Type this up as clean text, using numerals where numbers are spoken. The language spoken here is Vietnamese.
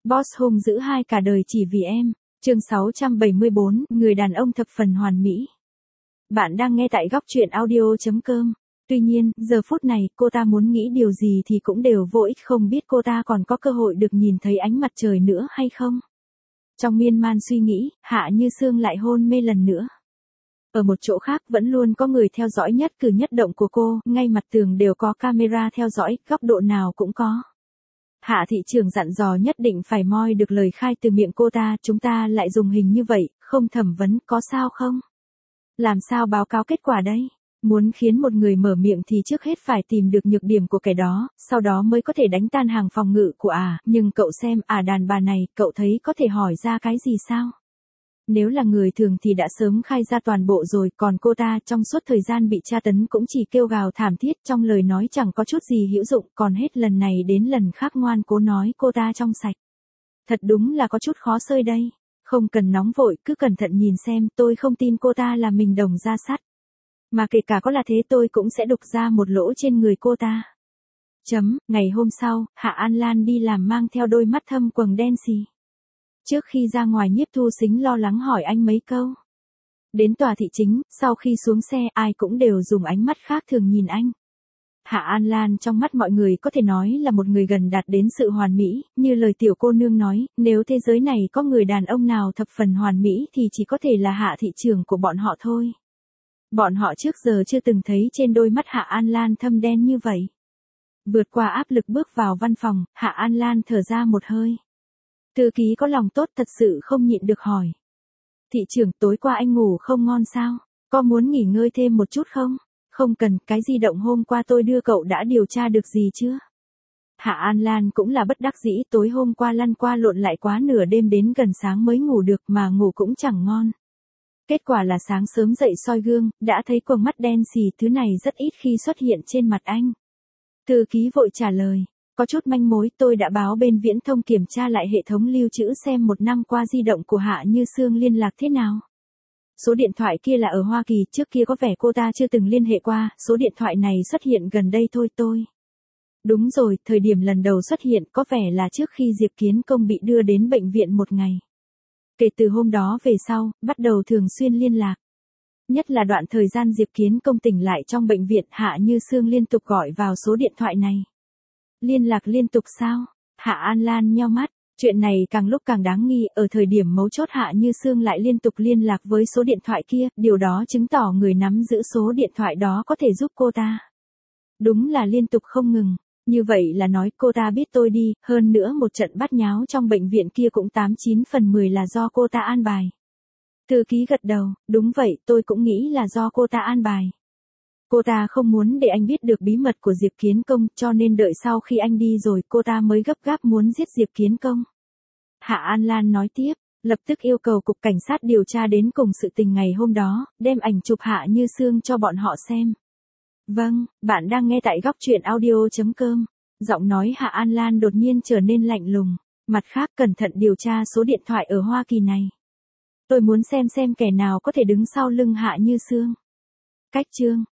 Boss hung dữ hai cả đời chỉ vì em. Chương 674, người đàn ông thập phần hoàn mỹ. Bạn đang nghe tại góc truyện audio.com. Tuy nhiên, giờ phút này, cô ta muốn nghĩ điều gì thì cũng đều vô ích, không biết cô ta còn có cơ hội được nhìn thấy ánh mặt trời nữa hay không. Trong miên man suy nghĩ, Hạ Như Sương lại hôn mê lần nữa. Ở một chỗ khác vẫn luôn có người theo dõi nhất cử nhất động của cô, ngay mặt tường đều có camera theo dõi, góc độ nào cũng có. Hạ thị trưởng dặn dò nhất định phải moi được lời khai từ miệng cô ta, chúng ta lại dùng hình như vậy, không thẩm vấn, có sao không? Làm sao báo cáo kết quả đây? Muốn khiến một người mở miệng thì trước hết phải tìm được nhược điểm của kẻ đó, sau đó mới có thể đánh tan hàng phòng ngự của nhưng cậu xem, đàn bà này, cậu thấy có thể hỏi ra cái gì sao? Nếu là người thường thì đã sớm khai ra toàn bộ rồi, còn cô ta trong suốt thời gian bị tra tấn cũng chỉ kêu gào thảm thiết, trong lời nói chẳng có chút gì hữu dụng, còn hết lần này đến lần khác ngoan cố nói cô ta trong sạch. Thật đúng là có chút khó xơi đây. Không cần nóng vội, cứ cẩn thận nhìn xem, tôi không tin cô ta là mình đồng ra sắt. Mà kể cả có là thế tôi cũng sẽ đục ra một lỗ trên người cô ta. Ngày hôm sau, Hạ An Lan đi làm mang theo đôi mắt thâm quầng đen xì. Trước khi ra ngoài Nhiếp Thu Sính lo lắng hỏi anh mấy câu. Đến tòa thị chính, sau khi xuống xe ai cũng đều dùng ánh mắt khác thường nhìn anh. Hạ An Lan trong mắt mọi người có thể nói là một người gần đạt đến sự hoàn mỹ, như lời tiểu cô nương nói, nếu thế giới này có người đàn ông nào thập phần hoàn mỹ thì chỉ có thể là Hạ thị trưởng của bọn họ thôi. Bọn họ trước giờ chưa từng thấy trên đôi mắt Hạ An Lan thâm đen như vậy. Vượt qua áp lực bước vào văn phòng, Hạ An Lan thở ra một hơi. Thư ký có lòng tốt thật sự không nhịn được hỏi. Thị trưởng, tối qua anh ngủ không ngon sao? Có muốn nghỉ ngơi thêm một chút không? Không cần, cái di động hôm qua tôi đưa cậu đã điều tra được gì chưa? Hạ An Lan cũng là bất đắc dĩ, tối hôm qua lăn qua lộn lại quá nửa đêm đến gần sáng mới ngủ được mà ngủ cũng chẳng ngon. Kết quả là sáng sớm dậy soi gương, đã thấy quầng mắt đen xì, thứ này rất ít khi xuất hiện trên mặt anh. Thư ký vội trả lời. Có chút manh mối, tôi đã báo bên Viễn Thông kiểm tra lại hệ thống lưu trữ xem một năm qua di động của Hạ Như Sương liên lạc thế nào. Số điện thoại kia là ở Hoa Kỳ, trước kia có vẻ cô ta chưa từng liên hệ qua, số điện thoại này xuất hiện gần đây thôi tôi. Đúng rồi, thời điểm lần đầu xuất hiện có vẻ là trước khi Diệp Kiến Công bị đưa đến bệnh viện một ngày. Kể từ hôm đó về sau, bắt đầu thường xuyên liên lạc. Nhất là đoạn thời gian Diệp Kiến Công tỉnh lại trong bệnh viện, Hạ Như Sương liên tục gọi vào số điện thoại này. Liên lạc liên tục sao? Hạ An Lan nheo mắt, chuyện này càng lúc càng đáng nghi, ở thời điểm mấu chốt Hạ Như Sương lại liên tục liên lạc với số điện thoại kia, điều đó chứng tỏ người nắm giữ số điện thoại đó có thể giúp cô ta. Đúng là liên tục không ngừng, như vậy là nói cô ta biết tôi đi, hơn nữa một trận bát nháo trong bệnh viện kia cũng 89/10 là do cô ta an bài. Thư ký gật đầu, đúng vậy, tôi cũng nghĩ là do cô ta an bài. Cô ta không muốn để anh biết được bí mật của Diệp Kiến Công, cho nên đợi sau khi anh đi rồi cô ta mới gấp gáp muốn giết Diệp Kiến Công. Hạ An Lan nói tiếp, lập tức yêu cầu cục cảnh sát điều tra đến cùng sự tình ngày hôm đó, đem ảnh chụp Hạ Như Sương cho bọn họ xem. Vâng, bạn đang nghe tại góc truyện audio.com. Giọng nói Hạ An Lan đột nhiên trở nên lạnh lùng. Mặt khác cẩn thận điều tra số điện thoại ở Hoa Kỳ này. Tôi muốn xem kẻ nào có thể đứng sau lưng Hạ Như Sương. Cách chương.